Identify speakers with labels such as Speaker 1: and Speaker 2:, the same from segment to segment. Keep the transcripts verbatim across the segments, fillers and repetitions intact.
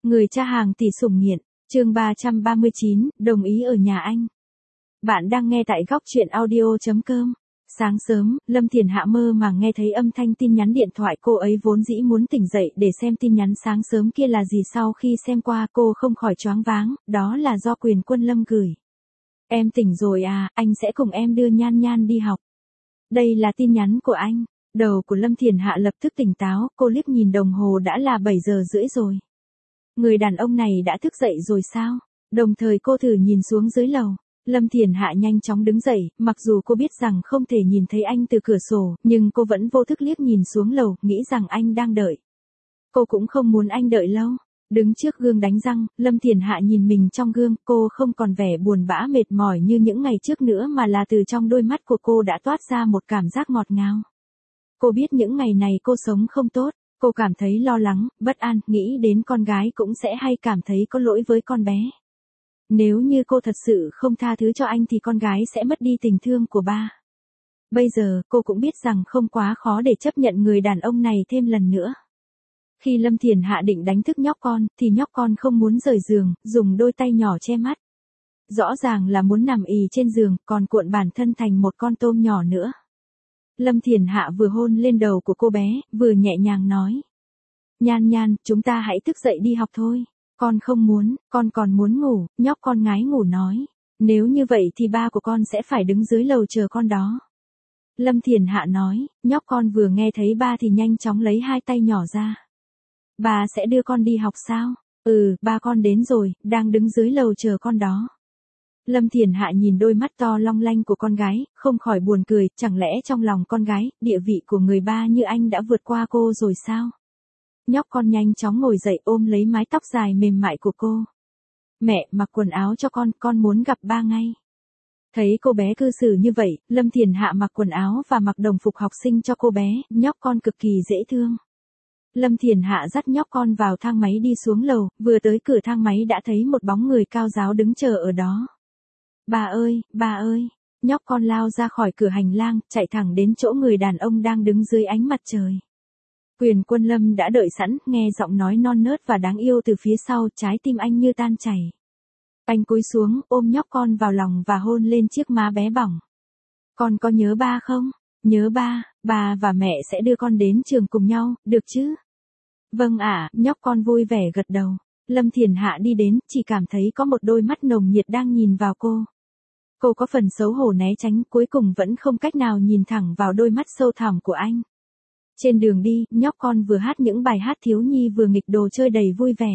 Speaker 1: Người cha hàng tỷ sủng nghiện, chương ba trăm ba mươi chín, đồng ý ở nhà anh. Bạn đang nghe tại góc truyện audio chấm com. Sáng sớm, Lâm Thiền Hạ mơ màng nghe thấy âm thanh tin nhắn điện thoại, cô ấy vốn dĩ muốn tỉnh dậy để xem tin nhắn sáng sớm kia là gì, sau khi xem qua cô không khỏi choáng váng, đó là do Quyền Quân Lâm gửi. Em tỉnh rồi à, anh sẽ cùng em đưa Nhan Nhan đi học. Đây là tin nhắn của anh. Đầu của Lâm Thiền Hạ lập tức tỉnh táo, cô liếc nhìn đồng hồ đã là bảy giờ rưỡi rồi. Người đàn ông này đã thức dậy rồi sao? Đồng thời cô thử nhìn xuống dưới lầu. Lâm Thiền Hạ nhanh chóng đứng dậy, mặc dù cô biết rằng không thể nhìn thấy anh từ cửa sổ, nhưng cô vẫn vô thức liếc nhìn xuống lầu, nghĩ rằng anh đang đợi. Cô cũng không muốn anh đợi lâu. Đứng trước gương đánh răng, Lâm Thiền Hạ nhìn mình trong gương, cô không còn vẻ buồn bã mệt mỏi như những ngày trước nữa, mà là từ trong đôi mắt của cô đã toát ra một cảm giác ngọt ngào. Cô biết những ngày này cô sống không tốt, cô cảm thấy lo lắng, bất an, nghĩ đến con gái cũng sẽ hay cảm thấy có lỗi với con bé. Nếu như cô thật sự không tha thứ cho anh thì con gái sẽ mất đi tình thương của ba. Bây giờ, cô cũng biết rằng không quá khó để chấp nhận người đàn ông này thêm lần nữa. Khi Lâm Thiền Hạ định đánh thức nhóc con, thì nhóc con không muốn rời giường, dùng đôi tay nhỏ che mắt. Rõ ràng là muốn nằm ì trên giường, còn cuộn bản thân thành một con tôm nhỏ nữa. Lâm Thiền Hạ vừa hôn lên đầu của cô bé, vừa nhẹ nhàng nói. Nhan Nhan, chúng ta hãy thức dậy đi học thôi. Con không muốn, con còn muốn ngủ, nhóc con ngái ngủ nói. Nếu như vậy thì ba của con sẽ phải đứng dưới lầu chờ con đó. Lâm Thiền Hạ nói, nhóc con vừa nghe thấy ba thì nhanh chóng lấy hai tay nhỏ ra. Ba sẽ đưa con đi học sao? Ừ, ba con đến rồi, đang đứng dưới lầu chờ con đó. Lâm Thiền Hạ nhìn đôi mắt to long lanh của con gái, không khỏi buồn cười, chẳng lẽ trong lòng con gái, địa vị của người ba như anh đã vượt qua cô rồi sao? Nhóc con nhanh chóng ngồi dậy ôm lấy mái tóc dài mềm mại của cô. Mẹ, mặc quần áo cho con, con muốn gặp ba ngay. Thấy cô bé cư xử như vậy, Lâm Thiền Hạ mặc quần áo và mặc đồng phục học sinh cho cô bé, nhóc con cực kỳ dễ thương. Lâm Thiền Hạ dắt nhóc con vào thang máy đi xuống lầu, vừa tới cửa thang máy đã thấy một bóng người cao ráo đứng chờ ở đó. Bà ơi, bà ơi, nhóc con lao ra khỏi cửa hành lang, chạy thẳng đến chỗ người đàn ông đang đứng dưới ánh mặt trời. Quyền Quân Lâm đã đợi sẵn, nghe giọng nói non nớt và đáng yêu từ phía sau, trái tim anh như tan chảy. Anh cúi xuống, ôm nhóc con vào lòng và hôn lên chiếc má bé bỏng. Con có nhớ ba không? Nhớ ba, bà và mẹ sẽ đưa con đến trường cùng nhau, được chứ? Vâng ạ, nhóc con vui vẻ gật đầu. Lâm Thiền Hạ đi đến, chỉ cảm thấy có một đôi mắt nồng nhiệt đang nhìn vào cô. Cô có phần xấu hổ né tránh, cuối cùng vẫn không cách nào nhìn thẳng vào đôi mắt sâu thẳm của anh. Trên đường đi, nhóc con vừa hát những bài hát thiếu nhi vừa nghịch đồ chơi đầy vui vẻ.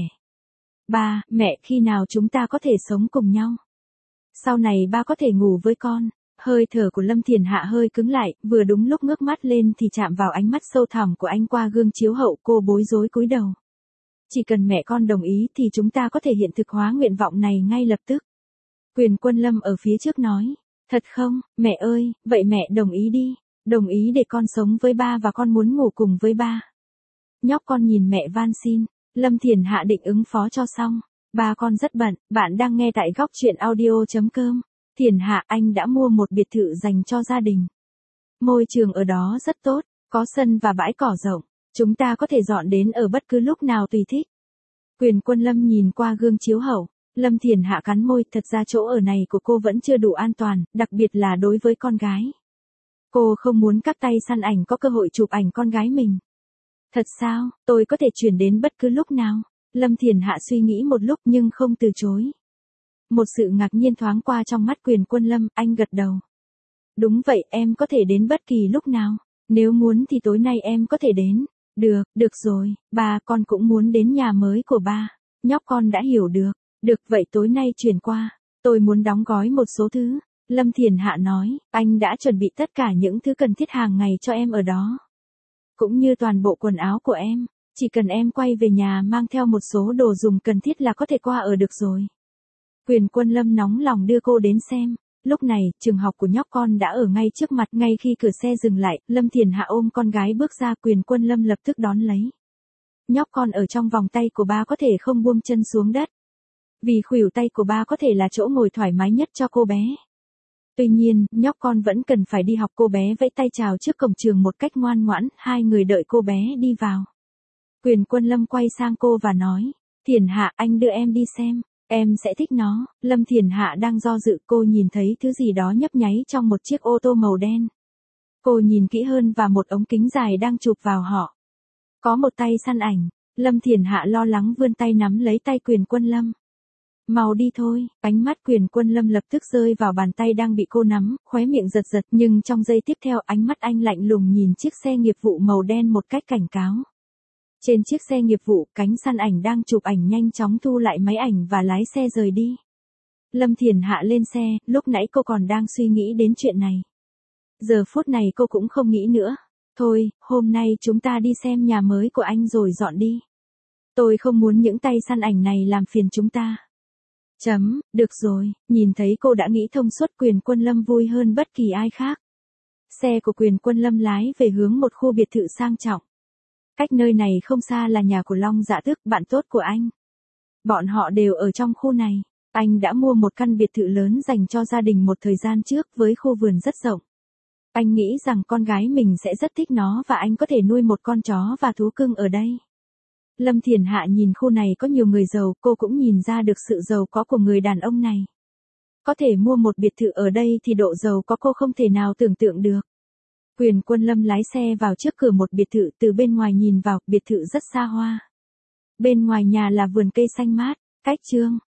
Speaker 1: Ba, mẹ, khi nào chúng ta có thể sống cùng nhau? Sau này ba có thể ngủ với con. Hơi thở của Lâm Thiền Hạ hơi cứng lại, vừa đúng lúc ngước mắt lên thì chạm vào ánh mắt sâu thẳm của anh qua gương chiếu hậu, cô bối rối cúi đầu. Chỉ cần mẹ con đồng ý thì chúng ta có thể hiện thực hóa nguyện vọng này ngay lập tức. Quyền Quân Lâm ở phía trước nói. Thật không, mẹ ơi, vậy mẹ đồng ý đi. Đồng ý để con sống với ba và con muốn ngủ cùng với ba. Nhóc con nhìn mẹ van xin. Lâm Thiền Hạ định ứng phó cho xong. Ba con rất bận, bạn đang nghe tại góc truyện audio chấm com. Thiền Hạ, anh đã mua một biệt thự dành cho gia đình. Môi trường ở đó rất tốt, có sân và bãi cỏ rộng. Chúng ta có thể dọn đến ở bất cứ lúc nào tùy thích. Quyền Quân Lâm nhìn qua gương chiếu hậu. Lâm Thiền Hạ cắn môi, thật ra chỗ ở này của cô vẫn chưa đủ an toàn, đặc biệt là đối với con gái. Cô không muốn các tay săn ảnh có cơ hội chụp ảnh con gái mình. Thật sao, tôi có thể chuyển đến bất cứ lúc nào? Lâm Thiền Hạ suy nghĩ một lúc nhưng không từ chối. Một sự ngạc nhiên thoáng qua trong mắt Quyền Quân Lâm, anh gật đầu. Đúng vậy, em có thể đến bất kỳ lúc nào. Nếu muốn thì tối nay em có thể đến. Được, được rồi, ba, con cũng muốn đến nhà mới của ba. Nhóc con đã hiểu được. Được, vậy tối nay chuyển qua. Tôi muốn đóng gói một số thứ. Lâm Thiền Hạ nói, anh đã chuẩn bị tất cả những thứ cần thiết hàng ngày cho em ở đó. Cũng như toàn bộ quần áo của em. Chỉ cần em quay về nhà mang theo một số đồ dùng cần thiết là có thể qua ở được rồi. Quyền Quân Lâm nóng lòng đưa cô đến xem. Lúc này, trường học của nhóc con đã ở ngay trước mặt, ngay khi cửa xe dừng lại, Lâm Thiền Hạ ôm con gái bước ra, Quyền Quân Lâm lập tức đón lấy. Nhóc con ở trong vòng tay của ba có thể không buông chân xuống đất. Vì khuỷu tay của ba có thể là chỗ ngồi thoải mái nhất cho cô bé. Tuy nhiên, nhóc con vẫn cần phải đi học, cô bé vẫy tay chào trước cổng trường một cách ngoan ngoãn, hai người đợi cô bé đi vào. Quyền Quân Lâm quay sang cô và nói, Thiền Hạ, anh đưa em đi xem, em sẽ thích nó. Lâm Thiền Hạ đang do dự, cô nhìn thấy thứ gì đó nhấp nháy trong một chiếc ô tô màu đen. Cô nhìn kỹ hơn và một ống kính dài đang chụp vào họ. Có một tay săn ảnh. Lâm Thiền Hạ lo lắng vươn tay nắm lấy tay Quyền Quân Lâm. Mau đi thôi, ánh mắt Quyền Quân Lâm lập tức rơi vào bàn tay đang bị cô nắm, khóe miệng giật giật, nhưng trong giây tiếp theo ánh mắt anh lạnh lùng nhìn chiếc xe nghiệp vụ màu đen một cách cảnh cáo. Trên chiếc xe nghiệp vụ, cánh săn ảnh đang chụp ảnh nhanh chóng thu lại máy ảnh và lái xe rời đi. Lâm Thiền Hạ lên xe, lúc nãy cô còn đang suy nghĩ đến chuyện này. Giờ phút này cô cũng không nghĩ nữa. Thôi, hôm nay chúng ta đi xem nhà mới của anh rồi dọn đi. Tôi không muốn những tay săn ảnh này làm phiền chúng ta. Chấm, được rồi, nhìn thấy cô đã nghĩ thông suốt, Quyền Quân Lâm vui hơn bất kỳ ai khác. Xe của Quyền Quân Lâm lái về hướng một khu biệt thự sang trọng. Cách nơi này không xa là nhà của Long Dạ Tước, bạn tốt của anh. Bọn họ đều ở trong khu này. Anh đã mua một căn biệt thự lớn dành cho gia đình một thời gian trước với khu vườn rất rộng. Anh nghĩ rằng con gái mình sẽ rất thích nó và anh có thể nuôi một con chó và thú cưng ở đây. Lâm Thiền Hạ nhìn khu này có nhiều người giàu, cô cũng nhìn ra được sự giàu có của người đàn ông này. Có thể mua một biệt thự ở đây thì độ giàu có cô không thể nào tưởng tượng được. Quyền Quân Lâm lái xe vào trước cửa một biệt thự, từ bên ngoài nhìn vào, biệt thự rất xa hoa. Bên ngoài nhà là vườn cây xanh mát, cách chương.